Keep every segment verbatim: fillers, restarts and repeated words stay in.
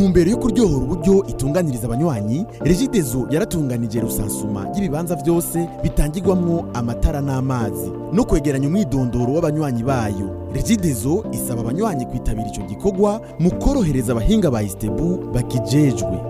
ntumbero yo kuryohora uburyo itunganiriza abanywanyi Regideso yaratunganije rusansuma y'ibibanza byose bitangirwamwo amatara n'amazi no kwegeranya umwidondoro w'abanywanyi bayo. Regideso isaba abanywanyi kwitabira ico gikorwa mu korohereza abahinga ba Istebu bakijejwe.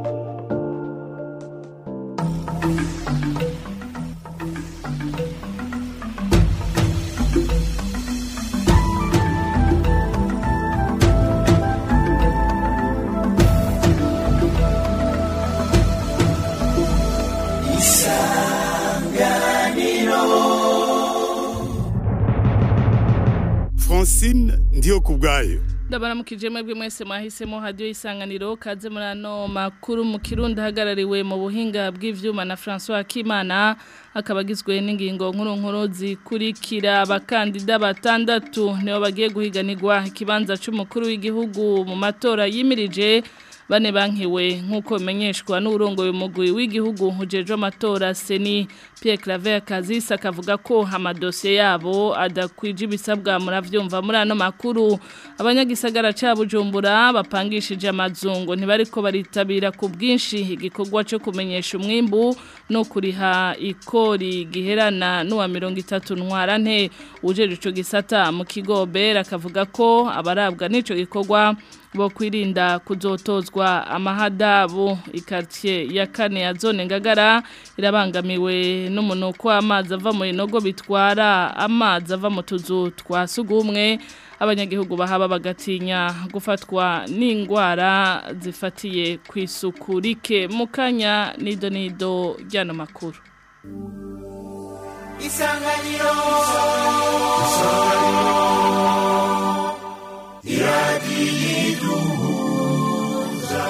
Francine ndiyo kubgayo. Ndabara mukijemwe bwe mwese mwahisemo radio isanganiro kaze murano makuru mu Kirundi hagarariwe mu buhinga bw'ivyuma na François Kimana akabagizwe n'ingingo nkuru nkuru zikurikira abakandida batandatu nibo bagiye guhiganirwa ikibanza c'umukuru w'igihugu mu matora yimirije bane bankiwe nkuko bimenyeshwa n'urongoye umugwi w'igihugu hujeje amatora Seni Pierre Claver Kazisa akavuga ko amadosiye yabo adakwije ibisabwa muravyumva muri ano makuru. Abanyagisagara ca Bujumbura bapangishije amazungu ntibariko baritabira ku bwinshi igikorwa cyo kumenyesha umwimbu no kuriha ikori giherana n'uwa mirongo itatu ntwarante. Ujeje ico gisata mu Kigobe akavuga ko abarabwa n'ico gikorwa bo kwirinda kuzotozwa amahadabu. Ikartier ya kane ya zone Ngagara irabangamiwe n'umunuko w'amazi ava mu inogo bitwara amazi ava mu tuzu twa sugumwe. Abanyagihugu bahaba bagatinya gufatwa n'ingwara zifatiye kw'isuku rike. Mukanya nido nido ryano makuru. Isanganiro Isanganiro Iradiyiduhuza.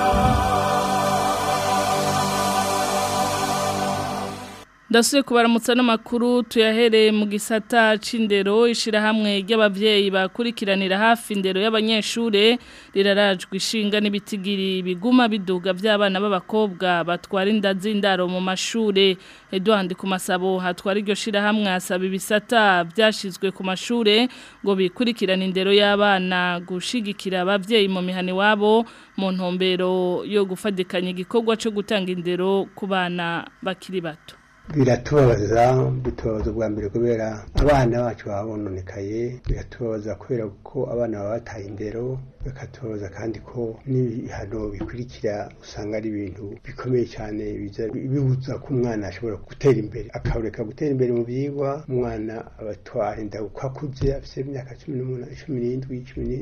Ndasuye kubaramutsa n'amakuru tuyahereye mu gisata c'indero. Ishirahamwe ry'abavyeyi bakurikiranira hafi indero y'abanyeshure rirarajwe ishinga n'ibitigiri biguma biduga by'abana b'abakobwa batwara inda z'indaro mu mashure. Edouard Kumasabo hatwara iryo shirahamwe asaba ibisata byashizwe ku mashure ngo bikurikirane indero y'abana gushigikira abavyeyi mu mihani wabo mu ntumbero yo gufadikanya igikorwa cyo gutanga indero ku bana bakiri bato. Biratubabaza bitubabaza bwa mbere kubera abana bacu babononekaye, biratubabaza kubera ko abana baba bataye indero, bikatubabaza kandi ko n'ibihano bikurikira usanga ari ibintu bikomeye cyane bibuza ko umwana ashobora gutera imbere akaboneka gutera imbere mu byigwa. Umwana abatwara inda uko akuze afite imyaka cumi n'indwi cumi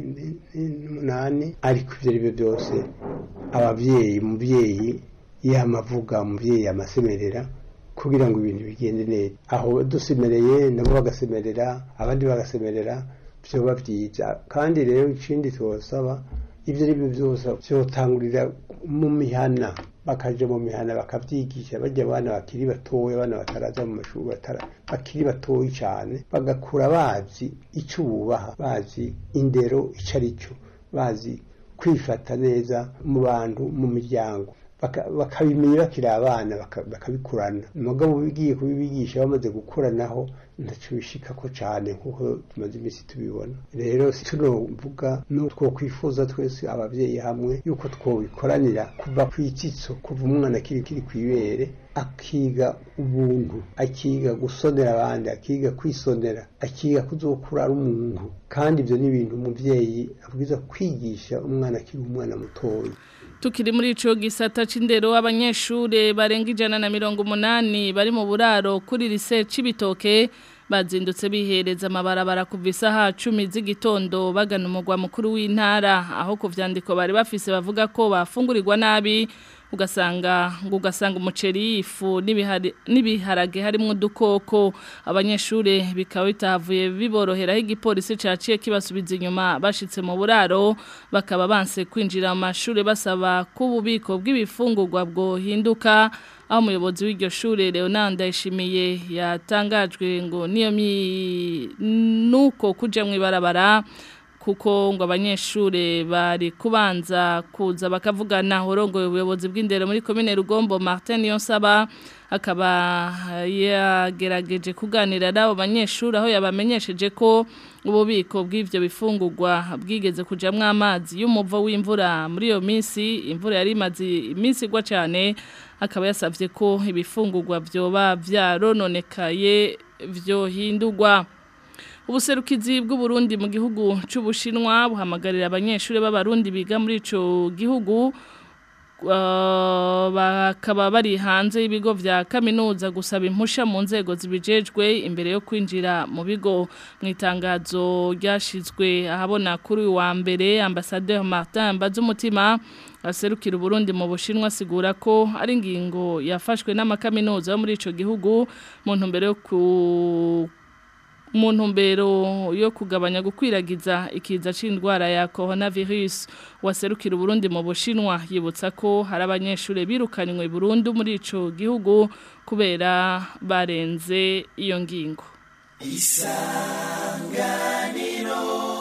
n'umunani, ariko ivyo ari byo byose abavyeyi umuvyeyi yamavuga umuvyeyi amasemerera kugira ngo ibintu bigende neza. Aho dusemereye nabo bagasemerera abandi bagasemerera byo bavyiza. Kandi rero ikindi twosaba ivyo ari byo byose byotangurira mu mihana, bakaje mu mihana bakavyigisha bajya abana bakiri batoya, abana bataraza mu mashuri batara bakiri batoyi cyane, bagakura bazi ico bubaha, bazi indero icari cyo, bazi kwifata neza mu bantu mu miryango, bakabimenya bakiri abana bakabikurana. Mugabo bigiye kubibigisha bamaze gukuranaho ntaco bishika ko cyane nkuko tumaze imisi tubibona. Rero tunovuga no two kwifuza twese abavyeyi hamwe yuko twobikoranira kuva kw'itsitso, kuva umwana kiri kiri kwibere akiga ubuntu, akiga gusonera abandi, akiga kwisonera, akiga kuzokura ari umuntu. Kandi ivyo ni ibintu umuvyeyi abwiza kwigisha umwana akiri umwana mutoya. Tukiri muri ico gisata c'indero abanyeshure barenga ijana na mirongo umunani bari mu buraro kuri lycée Cibitoke bazindutse bihereza amabarabara kuva isaha cumi z'igitondo bagana umugwa mukuru w'intara, aho ku vyandiko bari bafise bavuga ko bafungurirwa nabi, ugasanga ngo ugasanga umuceri, ifu n'ibiharage harimo udukoko. Abanyeshure bikaba bitavuye biboroheraho igipolisi caciye kibasubiza inyuma bashitse mu buraro, bakaba banse kwinjira mu mashure basaba ko ububiko bw'ibifungurwa bwohinduka. Aho umuyobozi w'iryo shure Leonard Ndayishimiye yatangajwe ngo niyo nuko kuja mu ibarabara kuko ngo abanyeshure bari kubanza kuza bakavugana urongoye ubuyobozi bw'indero muri komine Rugombo Martin Yonsaba akaba yagerageje kuganira n'abo banyeshure aho yabamenyesheje ko ububiko bw'ivyo bifungurwa bwigeze kujamwo amazi y'umuvo w'imvura muri iyo minsi imvura yari imaze iminsi igwa cyane akaba yasavye ko ibifungurwa vyoba vyarononekaye vyohindurwa. Ubuserukizi bw'u Burundi mu gihugu c'Ubushinwa buhamagarira abanyeshure b'abarundi biga muri ico gihugu bakaba bari hanze y'ibigo vya kaminuza gusaba impusha mu nzego zibijejwe imbere yo kwinjira mu bigo. Mu itangazo ryashizwe ahabona kuri wa mbere Ambassadeur Martin Mbazumutima aserukira Burundi mu Bushinwa asigura ko ari ingingo yafashwe n'amakaminuza yo muri ico gihugu mu ntumbero yo ku mu ntumbero yo kugabanya gukwiragiza ikiza c'indwara ya coronavirus. Waserukira Burundi mu Bushinwa yibutsa ko hari abanyeshure birukanywe Burundi muri ico gihugu kubera barenze iyo ngingo. Isanganiro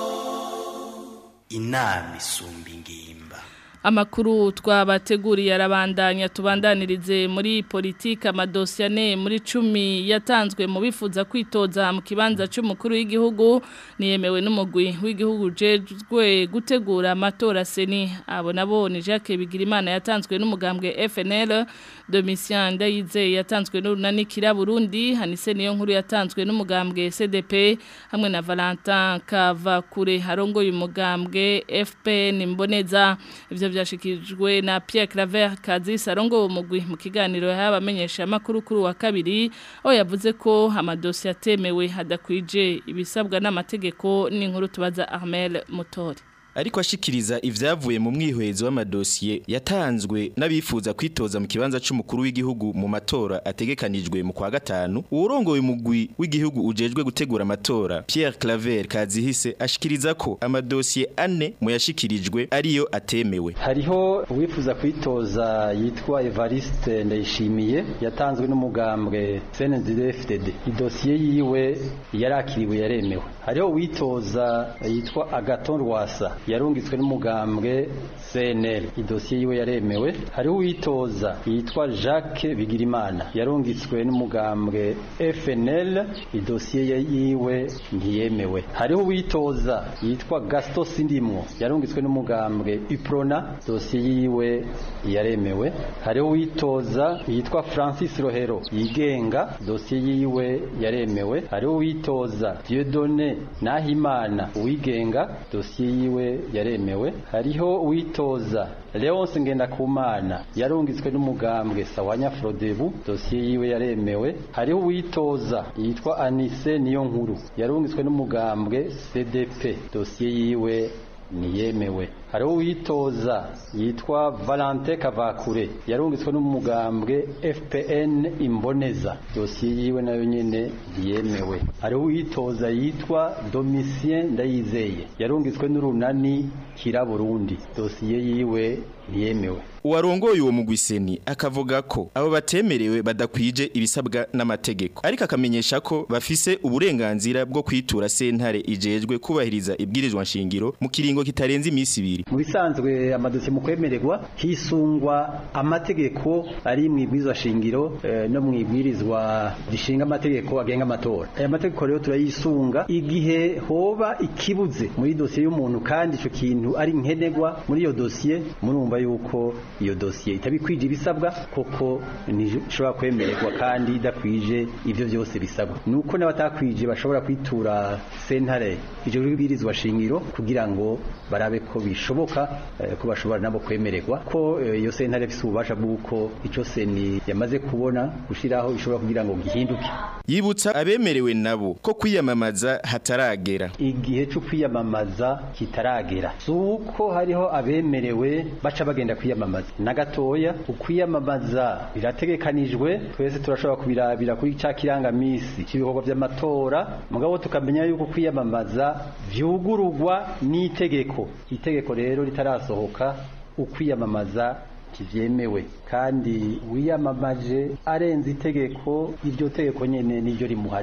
inama isumba ingimba. Amakuru twabateguriye arabandanya tubandanirize muri politika amadosiyane muri cumi yatanzwe mu bifuza kwitoza mu kibanza cy'umukuru w'igihugu niyemewe n'umugwi w'igihugu jejwe gutegura amatora seni abo nabo ni Jacques Bigirimana yatanzwe n'umugambwe F N L, Domitien Ndayize yatanzwe n'urunani Kira Burundi, Hanise niyo nkuru yatanzwe n'umugambwe C D P hamwe na Valentin Kavakure harongoye umugambwe F P N Mboneza. Ivyo byashikijwe na Pierre Claver Kazisa arongo umugwi mu kiganiro y'abamenyesha makuru kuri wa kabiri aho yavuze ko amadosiye atemewe hadakwije ibisabwa n'amategeko n'inkuru tubaza Armel Mutori. Ariko ashikiriza ivyavuye mu mwihwezo w'amadosiye yatanzwe n'abifuza kwitoza mu kibanza c'umukuru w'igihugu mu matora ategekanijwe mu kwa gatanu. Urongoye umugwi w'igihugu ujejwe gutegura amatora Pierre Claver Kazihise ashikiriza ko amadosiye ane mu yashikirijwe ariyo atemewe. Hariho uwifuza kwitoza yitwa Evariste Ndayishimiye yatanzwe n'umugambwe C N D D F D D. Idosiye yiwe yarakiriwe yaremewe. Hariho uwitoza yitwa Agaton Rwasa yarungitswe n'umugambwe C N L. Idosiye yiwe yaremewe. Hariho uwitoza yitwa Jacques Bigirimana yarungitswe n'umugambwe F N L. Idosiye yiwe ntiyemewe. Hariho uwitoza yitwa Gaston Sindimwo yarungitswe n'umugambwe Uprona. Dosiye yiwe yaremewe. Hariho uwitoza yitwa Francis Rohero yigenga. Dosiye yiwe yaremewe. Hariho uwitoza Dieudonné Nahimana wigenga. Dosiye yiwe yaremewe. Hariho uwitoza Leonce Ngendakumana yarungitswe n'umugambwe Sawanya Frodebu. Dosiye yiwe yaremewe. Hariho uwitoza yitwa Anise niyo nkuru yarungitswe n'umugambwe C D P. Dosiye yiwe niyemewe. Hariho uwitoza yitwa Valentin Kavakure yarungitswe n'umugambwe F P N Imboneza. Dosiye yiwe nayo nyene niyemewe. Hariho uwitoza yitwa Domitien Ndayizeye yarungitswe n'urunani Kira Burundi. Dosiye yiwe niyemewe. Uwarongoye uwo mugwiseni akavuga ko abo batemerewe badakwije ibisabwa n'amategeko, ariko akamenyesha ko bafise uburenganzira bwo kwitura sentare ijejwe kubahiriza ibwirizwa nshingiro mu kiringo kitarenze imisi ibiri. Mu bisanzwe amadosiye mu kwemererwa hisungwa amategeko ari mu ibwirizwa shingiro eh, no mu ibwirizwa rishinga amategeko agenga amatora. Aya mategeko rero turayisunga igihe hoba ikibuze muri dosiye y'umuntu kandi ico kintu ari nkenegwa muri iyo dosiye, murumva yuko iyo dosiye itabikwije ibisabwa koko nishobora kwemererwa kandi idakwije ivyo byose bisabwa. Nuko n'abatakwije bashobora kwitura sentare ije bibirizwa shingiro kugira ngo barabe ko bishoboka eh, ko bashobora nabo kwemererwa ko iyo eh, sentare ifite ububasha bw'uko ico seni yamaze kubona gushiraho ishobora kugira ngo gihinduke. Yibutsa abemerewe nabo ko kwiyamamaza hataragera. Igihe cyo kwiyamamaza kitaragera. Suko hariho abemerewe baca bagenda kwiyamamaza na gatoya. Ukwiyamamaza birategekanijwe, twese turashobora kubirabira kuri ca kirangamisi cy'ibikorwa by'amatora, mugabo tukamenya yuko kwiyamamaza vyugurugwa n'itegeko. Itegeko rero ritarasohoka ukwiyamamaza kivyemewe, kandi wiyamamaje arenze itegeko, iryo tegeko nyene niryo rimuhana.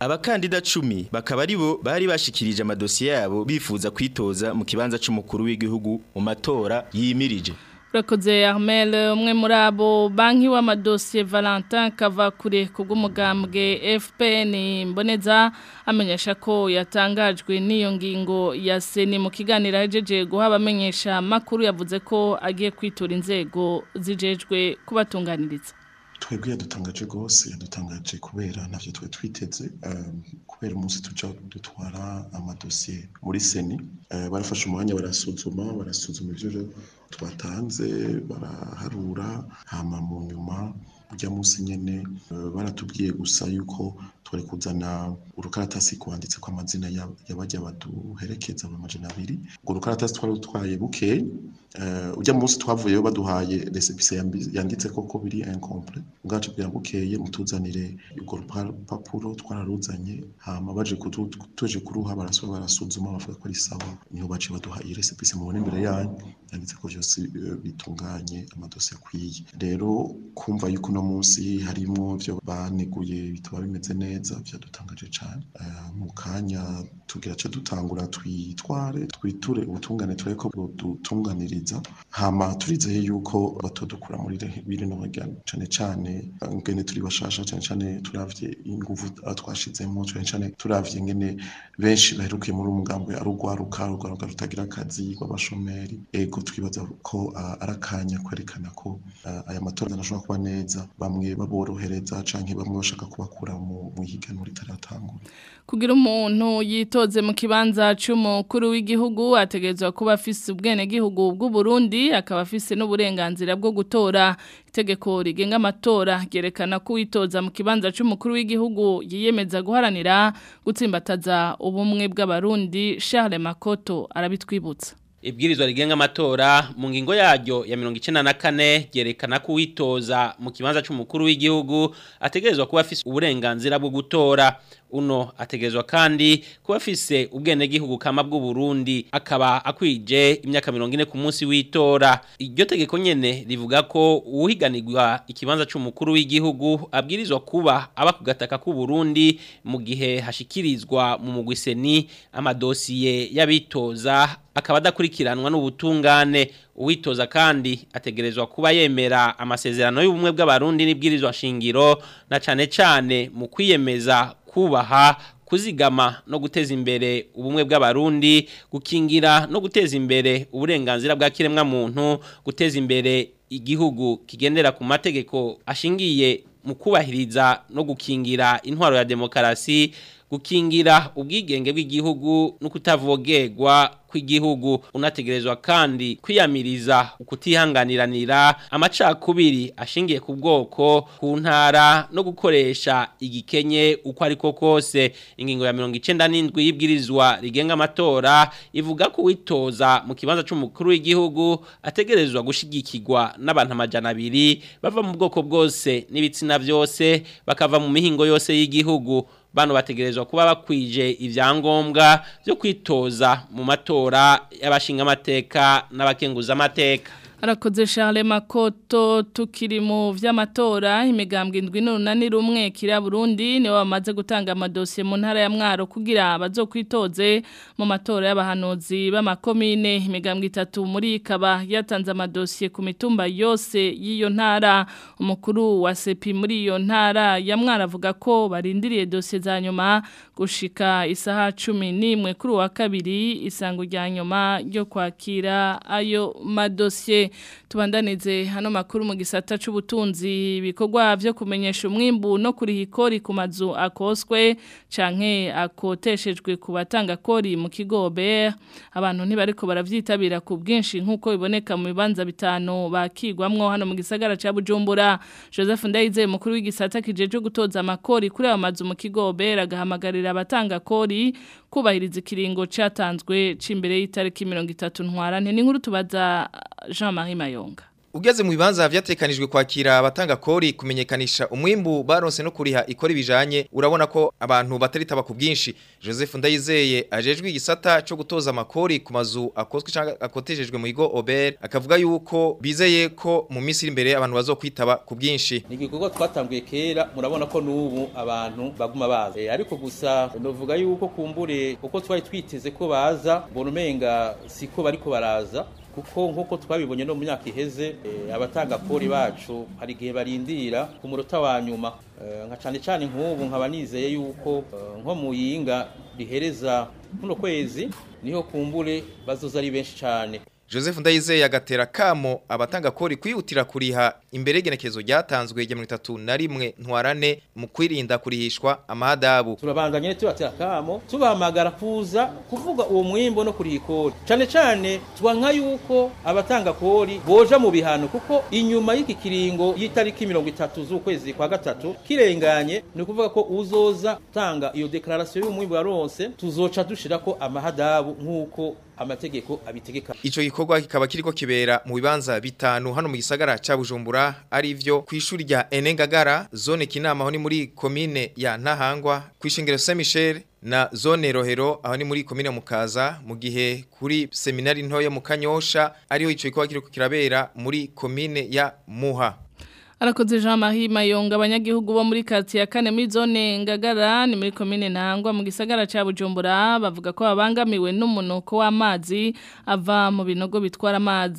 abakandida cumi bakaba aribo bari bashikirije amadosiye yabo bifuza kwitoza mu kibanza c'umukuru w'igihugu mu matora yimirije. Urakoze Armel, umwe muri abo banki w'amadosiye Valentin Kavakure kubw'umugambwe F P N Mboneza amenyesha ko yatangajwe n'iyo ngingo ya Seni mu kiganiro ahejeje guha abamenyesha makuru yavuze ko agiye kwitura inzego zijejwe kubatunganiriza. Twebwe yadutangaje gose yadutangaje kubera navyo twe twiteze um, kubera umunsi tuja dutwara amadosiye muri Seni uh, barafashe umwanya barasuzuma barasuzuma ivyo twatanze baraharura hama mu nyuma ujya munsi nyene uh, baratubwiye gusa yuko twari kuzana urukaratasi kwanditse kwa amazina y'abajya baduherekeza mu majana abiri ngo urukaratasi twari utwaye buke uh, ujya munsi twavuyeyo baduhaye récépissé yanditse koko biri incomplet ngacu bya bukeye mutuzanire urwo rupapuro twararuzanye hama baje kutuje kuruha barasaba barasuzuma bavuga ko ari sawa niho bace baduhaye récépissé mu imbere yanyu yanditse ko byose bitunganye amadosiye akwiye rero kumva yuko no munsi harimo byo baneguye bitaba bimeze neza byadutangaje cyane mu kanya tugira cyo dutangura twitware twiture ubutungane tureko dutunganiriza hama turizeye yuko batodukura muri biri no bagana cyane cyane ngene turi bashasha cyane cyane turavye inguvu twashizemo cyane cyane turavye ngene benshi baherukiye muri umugambwe arugwaruka rugwaruka rutagira akazi rw'abashomeri ego twibaza ko arakanya kwerekana ko aya matora nashobora kuba neza bamwe baborohereza canke bamwe bashaka kubakura mu higanwa ritaratangura kugira umuntu yitoze mu kibanza c'umukuru w'igihugu ategezwa kuba afise ubwene gihugu bw'u Burundi akaba afise n'uburenganzira bwo gutora itegeko rigenga amatora gerekana ko witoza mu kibanza c'umukuru w'igihugu yiyemeza guharanira gutsimbataza ubumwe bw'abarundi. Charles Makoto arabitwibutsa. Ibwirizwa rigenga amatora mu ngingo yaryo ya mirongo icenda na kane gerekana ko witoza mu kibanza c'umukuru w'igihugu ategerezwa kuba afise uburenganzira bwo gutora. Uno ategerezwa kandi kuba afise ubwene gihugu kama bw'u Burundi akaba akwije imyaka mirongo ine ku munsi w'itora. Iryo tegeko nyene rivuga ko uhiganirwa ikibanza c'umukuru w'igihugu abwirizwa kuba aba kugataka ku Burundi mu gihe hashikirizwa mu mugwi Seni amadosiye y'abitoza akaba adakurikiranwa n'ubutungane. Uwitoza kandi ategerezwa kuba yemera amasezerano y'ubumwe bw'abarundi n'ibwirizwa shingiro na cane cane mu kwiyemeza kubaha kuzigama no guteza imbere ubumwe bw'abarundi gukingira no guteza imbere uburenganzira bwa kiremwa muntu guteza imbere igihugu kigendera ku mategeko ashingiye mu kubahiriza no gukingira intwaro ya demokarasi gukingira ubwigenge bw'igihugu no kutavogerwa kw'igihugu. Unategerezwa kandi kwiyamiriza ukutihanganiranira amacakubiri ashingiye ku bwoko ku ntara no gukoresha igikenye uko ariko kose. Ingingo ya mirongo icenda n'indwi y'ibwirizwa rigenga amatora ivuga ko witoza mu kibanza c'umukuru w'igihugu ategerezwa gushigikirwa n'abantu amajana abiri bava mu bwoko bwose n'ibitsina byose bakava mu mihingo yose y'igihugu. Bano bategerezwa kuba bakwije ivyangombwa byo kwitoza mu matora y'abashinga amateka n'abakenguza amateka. Arakoze Charles Makoto. Tukiri mu vy'amatora imigambwe indwi n'urunani rumwe kira Burundi niwe bamaze gutanga amadosiye mu ntara ya Mwaro kugira bazokwitoze mu matora y'abahanuzi b'amakomine. Imigambwe itatu muri ikaba yatanze amadosiye ku mitumba yose y'iyo ntara. Umukuru wa Sepi muri iyo ntara ya Mwaro avuga ko barindiriye dosiye za nyuma gushika isaha cumi n'imwe kuri wa kabiri isango rya nyuma ryo kwakira ayo madosiye. Tubandanize hano makuru mu gisata c'ubutunzi ibikorwa byo kumenyesha umwimbu no kuriha ikori ku mazu akoswe canke akoteshejwe ku batanga kori mu kigo B R abantu ntibariko baravyitabira ku bwinshi nkuko biboneka mu bibanza bitanu bakigwamwo hano mu gisagara ca Bujumbura. Joseph Ndayize mukuru w'igisata kijeje gutoza amakori kuri aba mazu mu kigo B R agahamagarira abatanga kori kubahiriza ikiringo catanzwe c'imbere y'itariki mirongo itatu ntwarante. Ni nkuru tubaza Jean Marie Mayonga. Ugeze mu bibanza vyatekanijwe kwakira abatanga kori kumenyekanisha umwimbu baronse no kuriha ikora bijanye urabona ko abantu bataritaba ku bwinshi. Joseph Ndayizeye ajejwe igisata cyo gutoza amakori ku mazu akozwe cyangwa akotejejwe mu igo Ober akavuga yuko bizeye ko mu minsi iri imbere abantu bazokwitaba ku bwinshi. Ni igikorwa twatanguye kera murabona ko nubu abantu baguma baza. E, ariko gusa novuga yuko kumbure uko twari twiteze ko baza bonumenga siko bariko baraza. Kuko nkuko twabibonye no mu myaka iheze e, abatanga kori bacu hari gihe barindira ku munota wa nyuma e, nka cyane cyane nk'ubu nkaba nizeye yuko e, nko mu yinga rihereza kuno kwezi niho kumbure bazoza ari benshi cyane. Joseph Ndayizeye agatera kamo abatanga kori kwihutira kuriha imbere y'igenekezo ryatanzwe ya mirongo itatu na rimwe ntwarane mu kwirinda kurihishwa amahadabu. Turabandanye tubatera kamo tubahamagara kuza kuvuga uwo mwimbo no kuriha ikori. Cyane cyane twanka yuko abatanga kori boja mu bihano kuko inyuma y'iki kiringo y'itariki mirongo itatu z'ukwezi kwa gatatu kirenganye ni kuvuga ko uzoza tanga iyo declaration y'umwimbo yaronse tuzoca dushirako amahadabu nkuko amategeko abitegeka. Ico gikorwa kikaba kiriko kibera mu bibanza bitanu hano mu gisagara ca Bujumbura arivyo kwishuri rya Enengagara zone Kinama aho ni muri commune ya Ntahangwa kwishingiro Saint Michel na zone Rohero aho ni muri commune Mukaza mu gihe kuri seminari ntoya mu Kanyosha ariho ico gikorwa kiriko kirabera muri commune ya Muha. Arakoze Jean Marie Mayonga abanyagihugu bo muri quartier ya kane muri zone Ngagara ni muri commune Ntangwa mu gisagara ca Bujumbura bavuga ko babangamiwe n'umunuko w'amazi ava mu binogo bitwara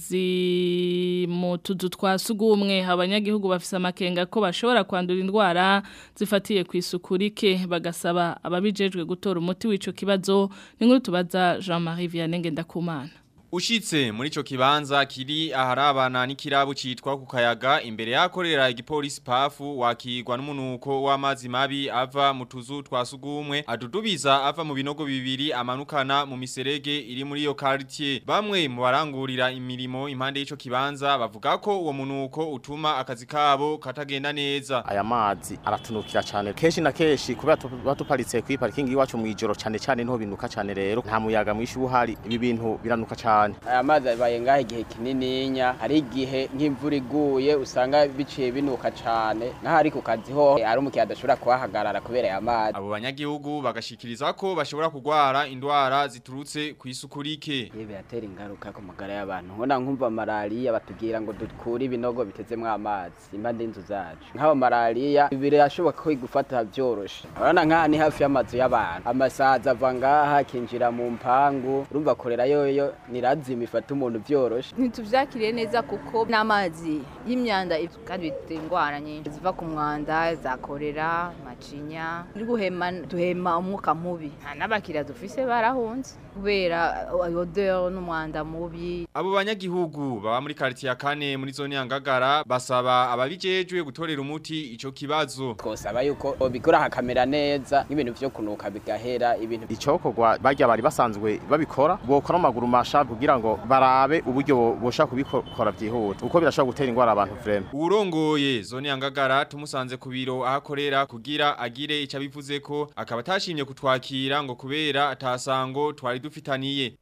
amazi mu tuzu twasugumwe abanyagihugu bafise amakenga ko bashobora kwandura indwara zifatiye ku isuku rike bagasaba ababijejwe gutora umuti w'ico kibazo ni nkuru tubaza Jean Marie Vianney Ngendakumana. Ushitse muri ico kibanza kiri aharabana n'ikirabu citwa ku kayaga imbere yakorera igipolisi pafu wakigwa n'umunuko w'amazi mabi ava mu tuzu twasugumwe adudubiza ava mu binogo bibiri amanukana mu miserege iri muri iyo quartier bamwe mu barangurira imirimo impande y'ico kibanza bavuga ko uwo munuko utuma akazi kabo katagenda neza. Aya mazi aratunukira cyane kenshi na kenshi kubera batuparitse kwi parking iwacu mu ijoro cyane cyane niho binuka cyane rero nta muyaga mwishi buhari ibi bintu biranuka cyane. Aya mazi abaye ngaho igihe kinininya hari igihe nk'imvura iguye usanga biciye binuka cyane naho ari ku kazi ho ari umukiya adashobora kuhahagarara kubera aya mazi. Abo banyagihugu bagashikiriza ko bashobora kugwara indwara ziturutse ku isuku rike. Ibi biratera ingaruka ku magara y'abantu nkona nkumva malaria batubwira ngo dukure ibinogo bitezemwe amazi impande y'inzu zacu nk'abo malaria birashoboka ko igufata byoroshe. Urabona nka ni hafi y'amazu y'abantu amasaza ava ngaha kinjira mu mpangu urumva korera yoyo ni azimi fata umuntu byoroshe. Ntituvyakiriye neza kuko n'amazi y'imyanda kandi bitengwara nyinshi ziva ku mwanda zakorera macinya ndi guhema duhema umwuka mubi n'abakiriya dufise barahunze kubera odeur n'umwanda mubi. Abo banyagihugu baba muri quartier ya kane muri zone ya Ngagara basaba ababijejwe gutorera umuti ico kibazo. Twosaba yuko bikora hakamera neza n'ibintu vyo kunuka bigahera ibintu icokorwa bajya bari basanzwe babikora bokora amaguru masha kugira ngo barabe uburyo bosha kubikora byihuta uko birashobora gutera ingwara abantu frame. Urongoye zone ya Ngagara tumusanze ku biro ahakorera kugira agire ica bivuze ko akaba atashimye kutwakira ngo kubera atasango twari dufitaniye.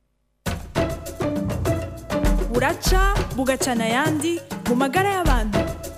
Buraca bugacana yandi mu magara y'abantu.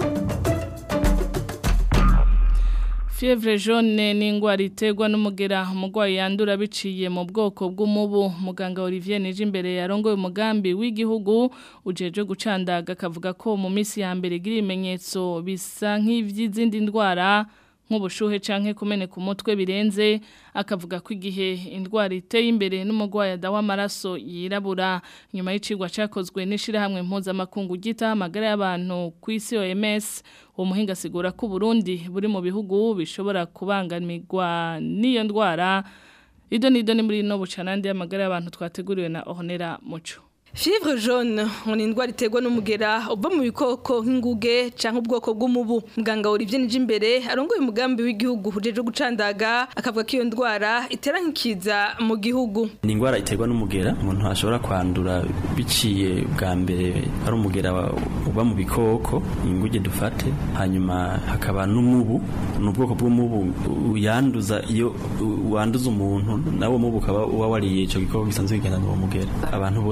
Fievre jaune ni ingwara iterwa n'umugera umugwayi yandura biciye mu bwoko bw'umubu. Muganga Olivier Nijimbere yarongoye umugambi w'igihugu ujeje gucandaga akavuga ko mu minsi ya mbere gira imenyetso bisa nk'ivy'izindi ndwara nk'ubushuhe canke kumeneka umutwe birenze akavuga ko igihe indwara iteye imbere n'umugwayi adawa amaraso yirabura nyuma y'icigwa cakozwe n'ishirahamwe mpuzamakungu gita amagara y'abantu ku isi O M S uwo muhinga asigura ko Burundi buri mu bihugu bishobora kubangamirwa n'iyo ndwara. Ido nido ni muri no bucanandi y'amagara y'abantu twateguriwe na Honera Muco. Fievre jaune ni indwara iterwa n'umugera uva mu bikoko nk'inguge canke ubwoko bw'umubu. Muganga Olivier Nijimbere arongoye umugambi w'igihugu ujeje gucandaga akavuga ko iyo ndwara itera nkikiza mu gihugu. Ni indwara iterwa n'umugera umuntu ashobora kwandura biciye bwa mbere ari umugera uva mu bikoko inguge dufate hanyuma hakaba n'umubu n'ubwoko bw'umubu yanduza iyo wanduza umuntu nawo mubu ukaba uba wariye ico gikoko gisanzwe kigana n'uwo mugera. Abantu bose babagira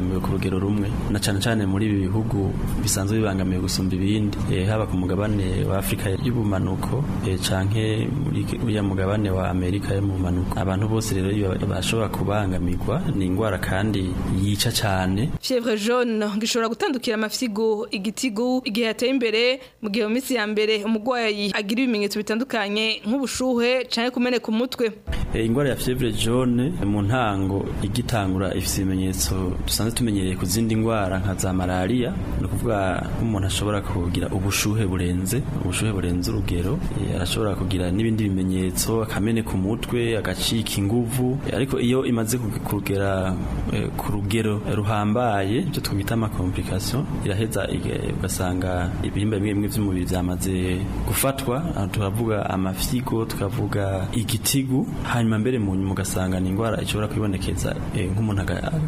babangamiwe ku rugero rumwe na cyane cyane muri ibi bihugu bisanzwe bibangamiwe gusumba ibindi e, haba ku mugabane wa Afrika y'ubumanuko e, canke muri uriya mugabane wa Amerika yo mu manuko abantu bose rero bashobora kubangamirwa ni ingwara kandi yica cyane. Fièvre jaune gishobora gutandukira amafyigo igitigu igihe yateye imbere mu gihe mu minsi ya mbere umugwayi agira ibimenyetso bitandukanye nk'ubushuhe canke kumeneka umutwe. E, ingwara ya fièvre jaune mu ntango igitangura ifise ibimenyetso dusanzwe tumenyereye ku zindi ngwara nka za malaria no kuvuga umuntu ashobora kugira ubushuhe burenze ubushuhe burenze urugero e, arashobora kugira n'ibindi bimenyetso akamene ku mutwe agacika inguvu e, ariko iyo imaze kugera e, ku rugero ruhambaye byo twita ama complication iraheza ugasanga ibihimba bimwe bimwe by'umubiri byamaze gufatwa turavuga amafyigo tukavuga igitigu hanyuma mbere mu nyuma ugasanga ni ingwara ishobora kwibonekeza e, nk'umuntu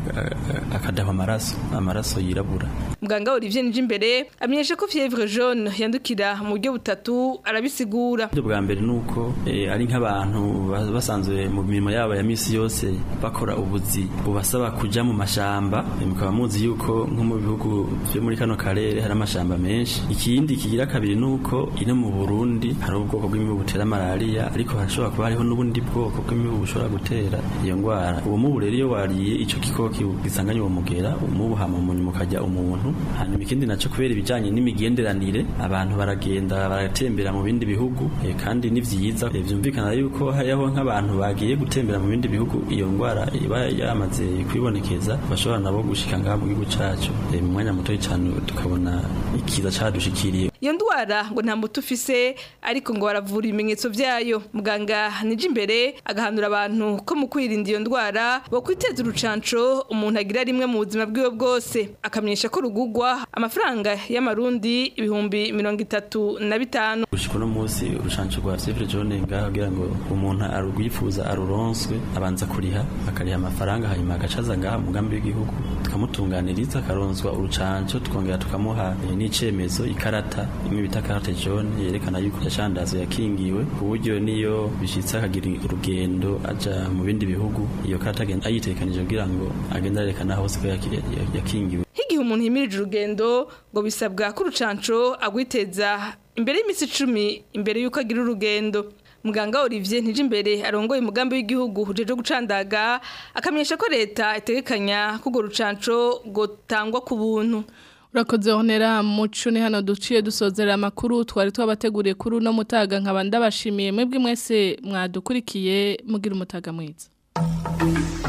akadaha amaraso amaraso yirabura. Muganga Olivier Njimbere amenyesha ko fièvre jaune yandukira mu buryo butatu arabisigura. Bwa mbere nuko e, ari nk'abantu basanzwe mu mirimo yabo ya misi yose bakora ubuzi bubasaba kuja mu mashamba e, mukaba muzi yuko nko mu bihugu byo muri kano karere hari amashamba menshi. Ikindi kigira kabiri nuko ino mu Burundi hari ubwoko bw'imibu butera malaria ariko hashobora kuba hariho n'ubundi bwoko bw'imibu bushobora gutera iyo ngwara. Uwo mubu rero iyo wariye ico gikoki gisanganye uwo mugera umubu hama mu nyuma kajya umuntu. Hanyuma ikindi naco kubera ibijanye n'imigenderanire abantu baragenda baratembera mu bindi bihugu e, kandi ni vyiza e, vyumvikana yuko hariho nk'abantu bagiye gutembera mu bindi bihugu iyo ngwara iba yamaze kwibonekeza bashobora nabo gushika ngaha mu gihugu cacu e, mu mwanya muto cyane tukabona ikiza cadushikiriye. Iyo ndwara ngo nta mutu ufise ariko ngo baravura ibimenyetso vyayo. Muganga Njimbere agahanura abantu ko mu kwirinda iyo ndwara bo kwiteza urucanco umuntu agira rimwe mu buzima bwiwe bwose akamenyesha ko rugugwa amafaranga y'amarundi ibihumbi mirongo itatu na bitanu. Gushika no munsi urucanco rwa fièvre jaune ngaho kugira ngo umuntu arugwifuza aruronswe abanza kuriha akariha amafaranga hanyuma agacaza ngaha mu mugambi w'igihugu tukamutunganiriza akaronswa urucanco tukongera tukamuha e, n'icemezo ikarata imwe bita carte jaune yerekana yuko yashandazo yakingiwe ku buryo niyo bishitse akagira urugendo aja mu bindi bihugu iyo karata agenda ayitekanije kugira ngo agenda yerekana hose ko yakingiwe. Higihe umuntu yimirije urugendo ngo bisabwa ko urucanco agwiteza imbere y'imisi icumi imbere yuko agira urugendo. Muganga Olivier Njimbere arongoye umugambi w'igihugu ujeje gucandaga akamenyesha ko leta itegekanya kugo rucanco gotangwa ku buntu. Urakoze honera muco ni hano duciye dusozera amakuru twari twabateguriye kuri no mutaga nkaba ndabashimiye mwebwe mwese mwadukurikiye mugira umutaga mwiza.